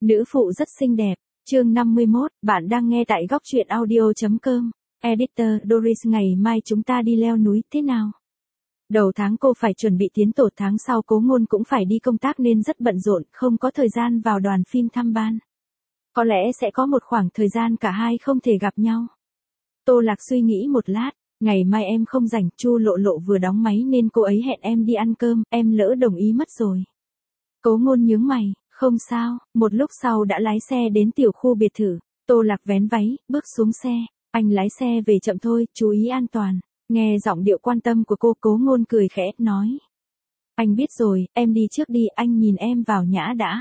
Nữ phụ rất xinh đẹp. Chương 51, bạn đang nghe tại góc truyện audio.com. Editor Doris, ngày mai chúng ta đi leo núi thế nào? Đầu tháng cô phải chuẩn bị tiến tổ, tháng sau Cố Ngôn cũng phải đi công tác nên rất bận rộn, không có thời gian vào đoàn phim thăm ban. Có lẽ sẽ có một khoảng thời gian cả hai không thể gặp nhau. Tô Lạc suy nghĩ một lát, ngày mai em không rảnh, Chu Lộ Lộ vừa đóng máy nên cô ấy hẹn em đi ăn cơm, em lỡ đồng ý mất rồi. Cố Ngôn nhướng mày, không sao, một lúc sau đã lái xe đến tiểu khu biệt thự. Tô Lạc vén váy, bước xuống xe, anh lái xe về chậm thôi, chú ý an toàn. Nghe giọng điệu quan tâm của cô, Cố Ngôn cười khẽ, nói. Anh biết rồi, em đi trước đi, anh nhìn em vào nhã đã.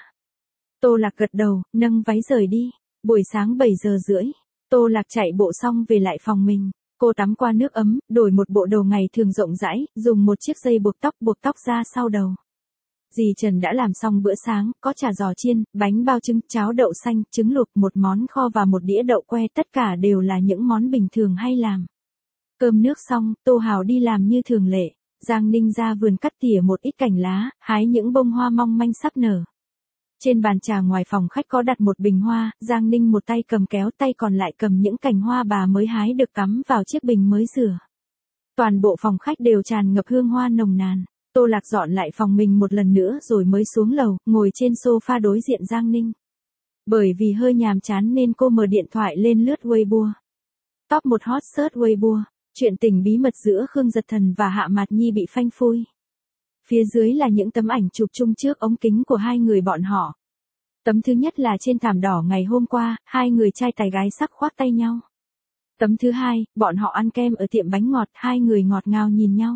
Tô Lạc gật đầu, nâng váy rời đi. Buổi sáng 7 giờ rưỡi, Tô Lạc chạy bộ xong về lại phòng mình. Cô tắm qua nước ấm, đổi một bộ đồ ngày thường rộng rãi, dùng một chiếc dây buộc tóc ra sau đầu. Dì Trần đã làm xong bữa sáng, có chả giò chiên, bánh bao trứng, cháo đậu xanh, trứng luộc, một món kho và một đĩa đậu que, tất cả đều là những món bình thường hay làm. Cơm nước xong, Tô Hào đi làm như thường lệ. Giang Ninh ra vườn cắt tỉa một ít cành lá, hái những bông hoa mong manh sắp nở. Trên bàn trà ngoài phòng khách có đặt một bình hoa, Giang Ninh một tay cầm kéo, tay còn lại cầm những cành hoa bà mới hái được cắm vào chiếc bình mới rửa. Toàn bộ phòng khách đều tràn ngập hương hoa nồng nàn. Tô Lạc dọn lại phòng mình một lần nữa rồi mới xuống lầu, ngồi trên sofa đối diện Giang Ninh. Bởi vì hơi nhàm chán nên cô mở điện thoại lên lướt Weibo. Top 1 hot search Weibo, chuyện tình bí mật giữa Khương Dật Thần và Hạ Mạt Nhi bị phanh phui. Phía dưới là những tấm ảnh chụp chung trước ống kính của hai người bọn họ. Tấm thứ nhất là trên thảm đỏ ngày hôm qua, hai người trai tài gái sắc khoác tay nhau. Tấm thứ hai, bọn họ ăn kem ở tiệm bánh ngọt, hai người ngọt ngào nhìn nhau.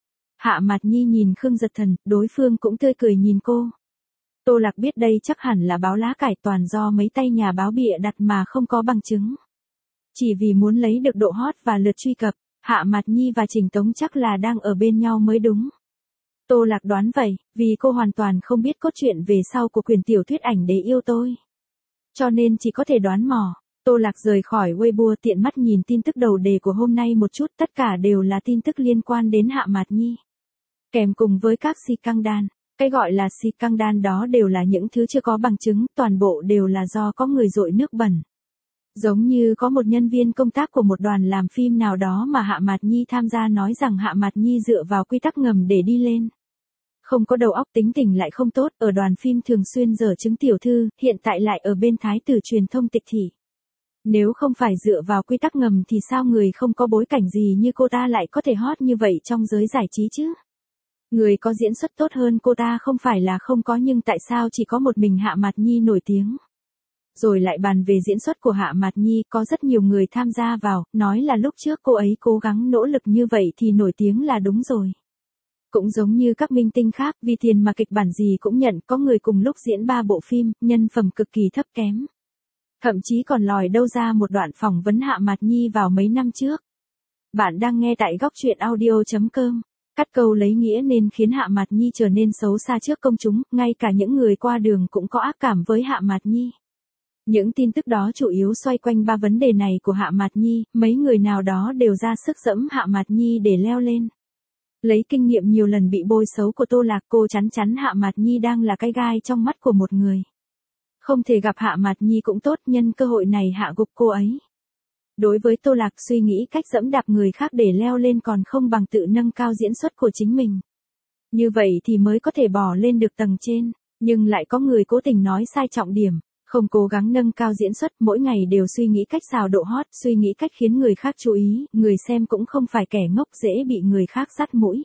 Hạ Mạt Nhi nhìn Khương Dật Thần, đối phương cũng tươi cười nhìn cô. Tô Lạc biết đây chắc hẳn là báo lá cải, toàn do mấy tay nhà báo bịa đặt mà không có bằng chứng. Chỉ vì muốn lấy được độ hot và lượt truy cập, Hạ Mạt Nhi và Trình Tống chắc là đang ở bên nhau mới đúng. Tô Lạc đoán vậy, vì cô hoàn toàn không biết cốt truyện về sau của quyển tiểu thuyết Ảnh Đế Yêu Tôi. Cho nên chỉ có thể đoán mò. Tô Lạc rời khỏi Weibo, tiện mắt nhìn tin tức đầu đề của hôm nay một chút, tất cả đều là tin tức liên quan đến Hạ Mạt Nhi. Kèm cùng với các scandal, cái gọi là scandal đó đều là những thứ chưa có bằng chứng, toàn bộ đều là do có người dội nước bẩn. Giống như có một nhân viên công tác của một đoàn làm phim nào đó mà Hạ Mạt Nhi tham gia nói rằng Hạ Mạt Nhi dựa vào quy tắc ngầm để đi lên. Không có đầu óc, tính tình lại không tốt, ở đoàn phim thường xuyên dở chứng tiểu thư, hiện tại lại ở bên thái tử truyền thông Tịch Thị. Nếu không phải dựa vào quy tắc ngầm thì sao người không có bối cảnh gì như cô ta lại có thể hot như vậy trong giới giải trí chứ? Người có diễn xuất tốt hơn cô ta không phải là không có, nhưng tại sao chỉ có một mình Hạ Mạt Nhi nổi tiếng? Rồi lại bàn về diễn xuất của Hạ Mạt Nhi, có rất nhiều người tham gia vào, nói là lúc trước cô ấy cố gắng nỗ lực như vậy thì nổi tiếng là đúng rồi. Cũng giống như các minh tinh khác, vì tiền mà kịch bản gì cũng nhận, có người cùng lúc diễn 3 bộ phim, nhân phẩm cực kỳ thấp kém. Thậm chí còn lòi đâu ra một đoạn phỏng vấn Hạ Mạt Nhi vào mấy năm trước. Bạn đang nghe tại góc truyện audio.com. Cắt câu lấy nghĩa nên khiến Hạ Mạt Nhi trở nên xấu xa trước công chúng, ngay cả những người qua đường cũng có ác cảm với Hạ Mạt Nhi. Những tin tức đó chủ yếu xoay quanh 3 vấn đề này của Hạ Mạt Nhi, mấy người nào đó đều ra sức giẫm Hạ Mạt Nhi để leo lên. Lấy kinh nghiệm nhiều lần bị bôi xấu của Tô Lạc, cô chắn Hạ Mạt Nhi đang là cái gai trong mắt của một người. Không thể gặp Hạ Mạt Nhi cũng tốt, nhân cơ hội này hạ gục cô ấy. Đối với Tô Lạc, suy nghĩ cách giẫm đạp người khác để leo lên còn không bằng tự nâng cao diễn xuất của chính mình. Như vậy thì mới có thể bò lên được tầng trên, nhưng lại có người cố tình nói sai trọng điểm, không cố gắng nâng cao diễn xuất, mỗi ngày đều suy nghĩ cách xào độ hot, suy nghĩ cách khiến người khác chú ý, người xem cũng không phải kẻ ngốc dễ bị người khác dắt mũi.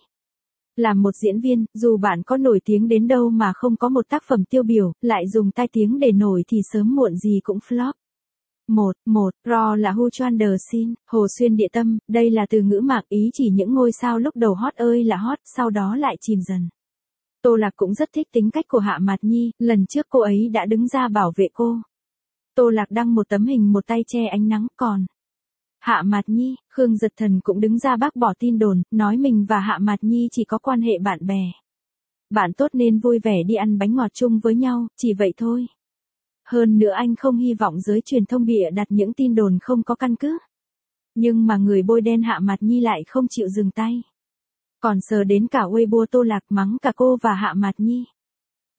Làm một diễn viên, dù bạn có nổi tiếng đến đâu mà không có một tác phẩm tiêu biểu, lại dùng tai tiếng để nổi thì sớm muộn gì cũng flop. 1. Raw là Who Chuan The Scene, Hồ Xuyên Địa Tâm, đây là từ ngữ mạc ý chỉ những ngôi sao lúc đầu hot ơi là hot, sau đó lại chìm dần. Tô Lạc cũng rất thích tính cách của Hạ Mạt Nhi, lần trước cô ấy đã đứng ra bảo vệ cô. Tô Lạc đăng một tấm hình một tay che ánh nắng, còn Hạ Mạt Nhi, Khương Dật Thần cũng đứng ra bác bỏ tin đồn, nói mình và Hạ Mạt Nhi chỉ có quan hệ bạn bè. Bạn tốt nên vui vẻ đi ăn bánh ngọt chung với nhau, chỉ vậy thôi. Hơn nữa anh không hy vọng giới truyền thông bịa đặt những tin đồn không có căn cứ. Nhưng mà người bôi đen Hạ Mạt Nhi lại không chịu dừng tay. Còn sờ đến cả Weibo, Tô Lạc mắng cả cô và Hạ Mạt Nhi.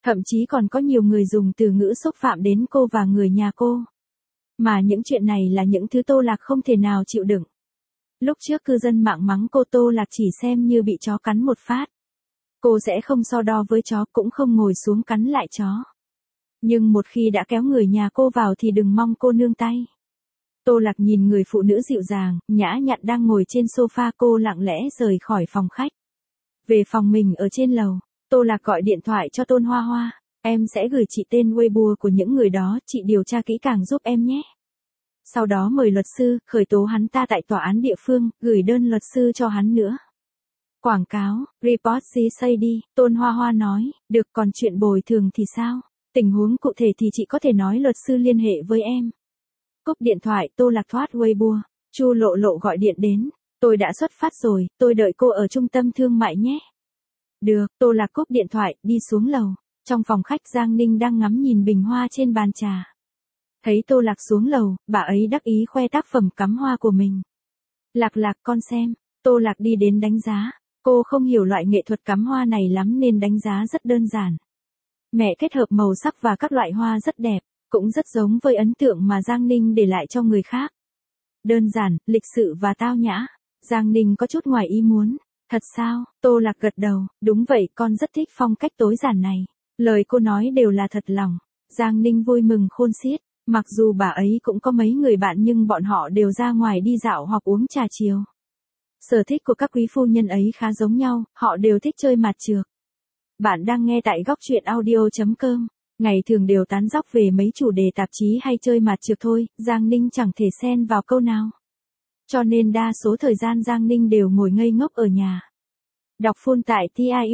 Thậm chí còn có nhiều người dùng từ ngữ xúc phạm đến cô và người nhà cô. Mà những chuyện này là những thứ Tô Lạc không thể nào chịu đựng. Lúc trước cư dân mạng mắng cô, Tô Lạc chỉ xem như bị chó cắn một phát. Cô sẽ không so đo với chó, cũng không ngồi xuống cắn lại chó. Nhưng một khi đã kéo người nhà cô vào thì đừng mong cô nương tay. Tô Lạc nhìn người phụ nữ dịu dàng, nhã nhặn đang ngồi trên sofa, cô lặng lẽ rời khỏi phòng khách. Về phòng mình ở trên lầu, Tô Lạc gọi điện thoại cho Tôn Hoa Hoa. Em sẽ gửi chị tên Weibo của những người đó, chị điều tra kỹ càng giúp em nhé. Sau đó mời luật sư, khởi tố hắn ta tại tòa án địa phương, gửi đơn luật sư cho hắn nữa. Quảng cáo, report say đi, Tôn Hoa Hoa nói, được, còn chuyện bồi thường thì sao? Tình huống cụ thể thì chị có thể nói luật sư liên hệ với em. Cúp điện thoại, Tô Lạc thoát Weibo. Chu Lộ Lộ gọi điện đến. Tôi đã xuất phát rồi, tôi đợi cô ở trung tâm thương mại nhé. Được, Tô Lạc cúp điện thoại, đi xuống lầu. Trong phòng khách, Giang Ninh đang ngắm nhìn bình hoa trên bàn trà. Thấy Tô Lạc xuống lầu, bà ấy đắc ý khoe tác phẩm cắm hoa của mình. Lạc Lạc, con xem. Tô Lạc đi đến đánh giá. Cô không hiểu loại nghệ thuật cắm hoa này lắm nên đánh giá rất đơn giản. Mẹ kết hợp màu sắc và các loại hoa rất đẹp, cũng rất giống với ấn tượng mà Giang Ninh để lại cho người khác. Đơn giản, lịch sự và tao nhã. Giang Ninh có chút ngoài ý muốn. Thật sao? Tô Lạc gật đầu, đúng vậy, con rất thích phong cách tối giản này. Lời cô nói đều là thật lòng. Giang Ninh vui mừng khôn xiết. Mặc dù bà ấy cũng có mấy người bạn nhưng bọn họ đều ra ngoài đi dạo hoặc uống trà chiều. Sở thích của các quý phu nhân ấy khá giống nhau, họ đều thích chơi mạt chược. Bạn đang nghe tại góc truyện audio.com. Ngày thường đều tán dóc về mấy chủ đề tạp chí hay chơi mạt chược thôi, Giang Ninh chẳng thể xen vào câu nào. Cho nên đa số thời gian Giang Ninh đều ngồi ngây ngốc ở nhà. Đọc full tại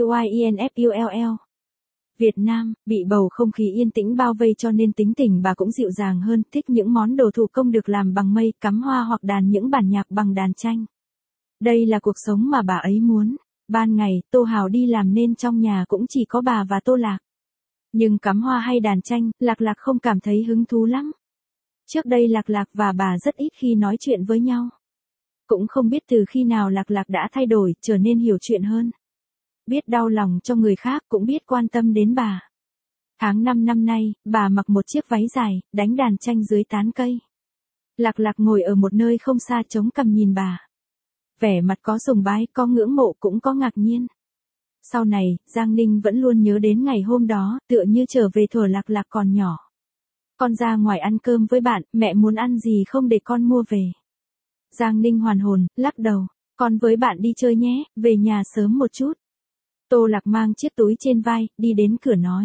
TIUINFULL. Việt Nam, bị bầu không khí yên tĩnh bao vây cho nên tính tình bà cũng dịu dàng hơn, thích những món đồ thủ công được làm bằng mây, cắm hoa hoặc đàn những bản nhạc bằng đàn tranh. Đây là cuộc sống mà bà ấy muốn. Ban ngày, Tô Hào đi làm nên trong nhà cũng chỉ có bà và Tô Lạc. Nhưng cắm hoa hay đàn tranh, Lạc Lạc không cảm thấy hứng thú lắm. Trước đây Lạc Lạc và bà rất ít khi nói chuyện với nhau. Cũng không biết từ khi nào Lạc Lạc đã thay đổi, trở nên hiểu chuyện hơn. Biết đau lòng cho người khác, cũng biết quan tâm đến bà. Tháng 5 năm nay, bà mặc một chiếc váy dài, đánh đàn tranh dưới tán cây. Lạc Lạc ngồi ở một nơi không xa chống cằm nhìn bà. Vẻ mặt có sùng bái, có ngưỡng mộ, cũng có ngạc nhiên. Sau này, Giang Ninh vẫn luôn nhớ đến ngày hôm đó, tựa như trở về thuở Lạc Lạc còn nhỏ. Con ra ngoài ăn cơm với bạn, mẹ muốn ăn gì không để con mua về. Giang Ninh hoàn hồn, lắc đầu, con với bạn đi chơi nhé, về nhà sớm một chút. Tô Lạc mang chiếc túi trên vai, đi đến cửa nói.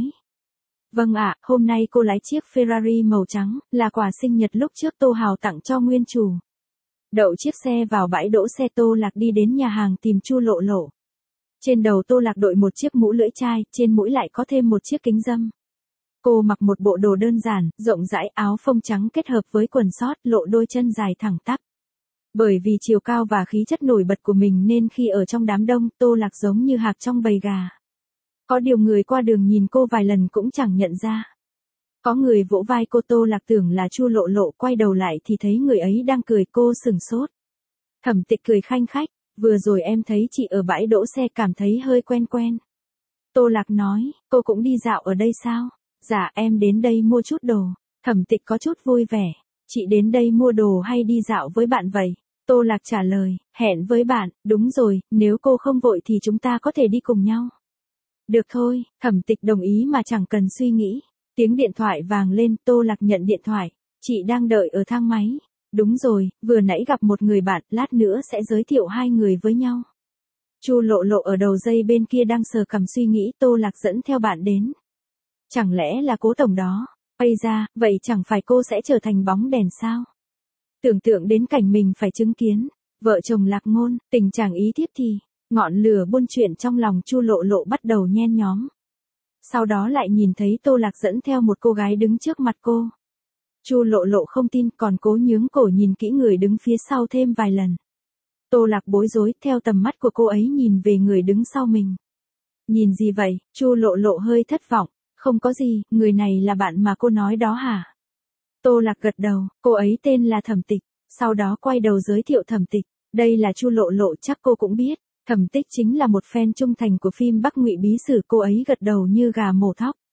Vâng ạ, hôm nay cô lái chiếc Ferrari màu trắng, là quà sinh nhật lúc trước Tô Hào tặng cho nguyên chủ. Đậu chiếc xe vào bãi đỗ xe, Tô Lạc đi đến nhà hàng tìm Chu Lộ Lộ. Trên đầu Tô Lạc đội một chiếc mũ lưỡi chai, trên mũi lại có thêm một chiếc kính râm. Cô mặc một bộ đồ đơn giản, rộng rãi, áo phông trắng kết hợp với quần sót, lộ đôi chân dài thẳng tắp. Bởi vì chiều cao và khí chất nổi bật của mình nên khi ở trong đám đông, Tô Lạc giống như hạc trong bầy gà. Có điều người qua đường nhìn cô vài lần cũng chẳng nhận ra. Có người vỗ vai cô, Tô Lạc tưởng là Chu Lộ Lộ, quay đầu lại thì thấy người ấy đang cười, cô sửng sốt. Thẩm Tịch cười khanh khách, vừa rồi em thấy chị ở bãi đỗ xe cảm thấy hơi quen quen. Tô Lạc nói, cô cũng đi dạo ở đây sao? Dạ em đến đây mua chút đồ. Thẩm Tịch có chút vui vẻ, chị đến đây mua đồ hay đi dạo với bạn vậy? Tô Lạc trả lời, hẹn với bạn, đúng rồi, nếu cô không vội thì chúng ta có thể đi cùng nhau. Được thôi, Thẩm Tịch đồng ý mà chẳng cần suy nghĩ. Tiếng điện thoại vang lên, Tô Lạc nhận điện thoại. Chị đang đợi ở thang máy. Đúng rồi, vừa nãy gặp một người bạn, lát nữa sẽ giới thiệu hai người với nhau. Chu Lộ Lộ ở đầu dây bên kia đang sờ cằm suy nghĩ, Tô Lạc dẫn theo bạn đến. Chẳng lẽ là Cố tổng đó? Ây da, vậy chẳng phải cô sẽ trở thành bóng đèn sao? Tưởng tượng đến cảnh mình phải chứng kiến. Vợ chồng Lạc Ngôn, tình trạng ý thiếp thì, ngọn lửa buôn chuyện trong lòng Chu Lộ Lộ bắt đầu nhen nhóm. Sau đó lại nhìn thấy Tô Lạc dẫn theo một cô gái đứng trước mặt cô. Chu Lộ Lộ không tin, còn cố nhướng cổ nhìn kỹ người đứng phía sau thêm vài lần. Tô Lạc bối rối, theo tầm mắt của cô ấy nhìn về người đứng sau mình. Nhìn gì vậy? Chu Lộ Lộ hơi thất vọng. Không có gì, người này là bạn mà cô nói đó hả? Tô Lạc gật đầu, cô ấy tên là Thẩm Tịch, sau đó quay đầu giới thiệu Thẩm Tịch. Đây là Chu Lộ Lộ, chắc cô cũng biết. Thẩm Tịch chính là một fan trung thành của phim Bắc Ngụy Bí Sử, cô ấy gật đầu như gà mổ thóc.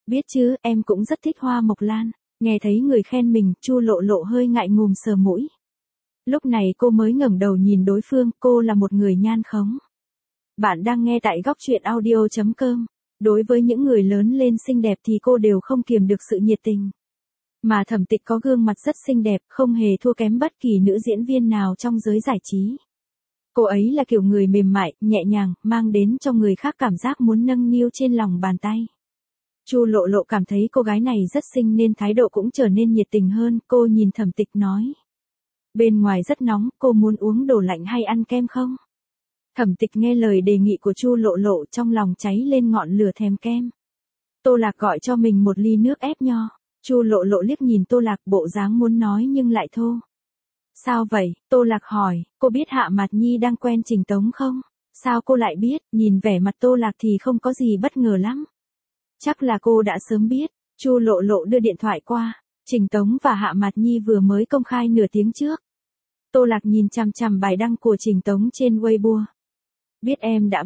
Biết chứ, em cũng rất thích hoa mộc lan. Nghe thấy người khen mình, Chu Lộ Lộ hơi ngại ngùng sờ mũi. Lúc này cô mới ngẩng đầu nhìn đối phương, cô là một người nhan khống. Bạn đang nghe tại góc truyện audio.com. Đối với những người lớn lên xinh đẹp thì cô đều không kiềm được sự nhiệt tình. Mà Thẩm Tịch có gương mặt rất xinh đẹp, không hề thua kém bất kỳ nữ diễn viên nào trong giới giải trí. Cô ấy là kiểu người mềm mại, nhẹ nhàng, mang đến cho người khác cảm giác muốn nâng niu trên lòng bàn tay. Chu Lộ Lộ cảm thấy cô gái này rất xinh nên thái độ cũng trở nên nhiệt tình hơn, cô nhìn Thẩm Tịch nói. Bên ngoài rất nóng, cô muốn uống đồ lạnh hay ăn kem không? Thẩm Tịch nghe lời đề nghị của Chu Lộ Lộ trong lòng cháy lên ngọn lửa thèm kem. Tô Lạc gọi cho mình một ly nước ép nho. Chu Lộ Lộ liếc nhìn Tô Lạc bộ dáng muốn nói nhưng lại thô. Sao vậy? Tô Lạc hỏi, cô biết Hạ Mạt Nhi đang quen Trình Tống không? Sao cô lại biết? Nhìn vẻ mặt Tô Lạc thì không có gì bất ngờ lắm. Chắc là cô đã sớm biết. Chu Lộ Lộ đưa điện thoại qua. Trình Tống và Hạ Mạt Nhi vừa mới công khai nửa tiếng trước. Tô Lạc nhìn chằm chằm bài đăng của Trình Tống trên Weibo. Biết em đã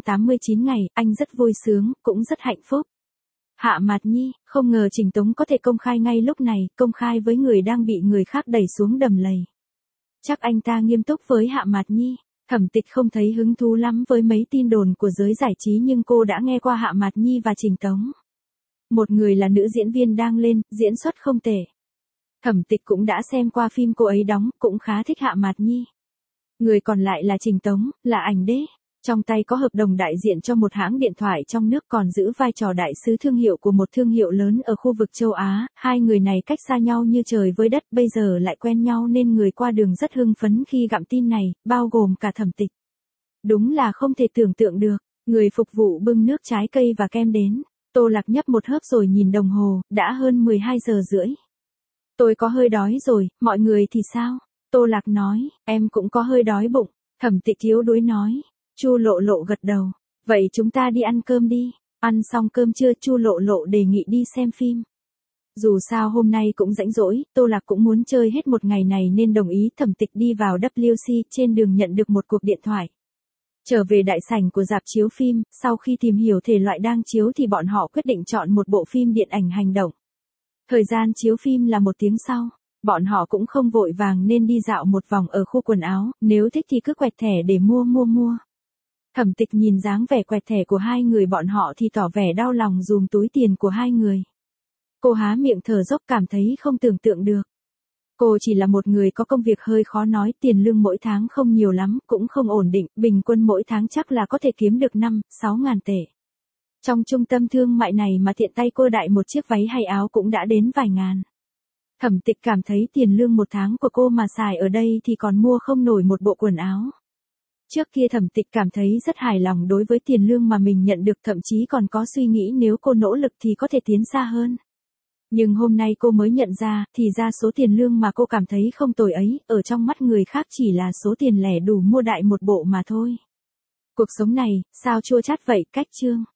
489 ngày, anh rất vui sướng, cũng rất hạnh phúc. Hạ Mạt Nhi, không ngờ Trình Tống có thể công khai ngay lúc này, công khai với người đang bị người khác đẩy xuống đầm lầy. Chắc anh ta nghiêm túc với Hạ Mạt Nhi. Thẩm Tịch không thấy hứng thú lắm với mấy tin đồn của giới giải trí nhưng cô đã nghe qua Hạ Mạt Nhi và Trình Tống. Một người là nữ diễn viên đang lên, diễn xuất không tệ. Thẩm Tịch cũng đã xem qua phim cô ấy đóng, cũng khá thích Hạ Mạt Nhi. Người còn lại là Trình Tống, là ảnh đế. Trong tay có hợp đồng đại diện cho một hãng điện thoại trong nước còn giữ vai trò đại sứ thương hiệu của một thương hiệu lớn ở khu vực châu Á. Hai người này cách xa nhau như trời với đất, bây giờ lại quen nhau nên người qua đường rất hưng phấn khi gặm tin này, bao gồm cả Thẩm Tịch. Đúng là không thể tưởng tượng được. Người phục vụ bưng nước trái cây và kem đến. Tô Lạc nhấp một hớp rồi nhìn đồng hồ, đã hơn 12 giờ rưỡi. Tôi có hơi đói rồi, mọi người thì sao? Tô Lạc nói, em cũng có hơi đói bụng. Thẩm Tịch yếu đuối nói. Chu Lộ Lộ gật đầu. Vậy chúng ta đi ăn cơm đi. Ăn xong cơm trưa Chu Lộ Lộ đề nghị đi xem phim. Dù sao hôm nay cũng rảnh rỗi, Tô Lạc cũng muốn chơi hết một ngày này nên đồng ý. Thẩm Tịch đi vào WC, trên đường nhận được một cuộc điện thoại. Trở về đại sảnh của rạp chiếu phim, sau khi tìm hiểu thể loại đang chiếu thì bọn họ quyết định chọn một bộ phim điện ảnh hành động. Thời gian chiếu phim là 1 tiếng sau. Bọn họ cũng không vội vàng nên đi dạo một vòng ở khu quần áo, nếu thích thì cứ quẹt thẻ để mua. Thẩm Tịch nhìn dáng vẻ quẹt thẻ của hai người bọn họ thì tỏ vẻ đau lòng dùm túi tiền của hai người. Cô há miệng thở dốc cảm thấy không tưởng tượng được. Cô chỉ là một người có công việc hơi khó nói, tiền lương mỗi tháng không nhiều lắm, cũng không ổn định, bình quân mỗi tháng chắc là có thể kiếm được 5-6 ngàn tệ. Trong trung tâm thương mại này mà tiện tay cô đại một chiếc váy hay áo cũng đã đến vài ngàn. Thẩm Tịch cảm thấy tiền lương một tháng của cô mà xài ở đây thì còn mua không nổi một bộ quần áo. Trước kia Thẩm Tịch cảm thấy rất hài lòng đối với tiền lương mà mình nhận được, thậm chí còn có suy nghĩ nếu cô nỗ lực thì có thể tiến xa hơn. Nhưng hôm nay cô mới nhận ra, thì ra số tiền lương mà cô cảm thấy không tồi ấy, ở trong mắt người khác chỉ là số tiền lẻ đủ mua đại một bộ mà thôi. Cuộc sống này, sao chua chát vậy, cách chương.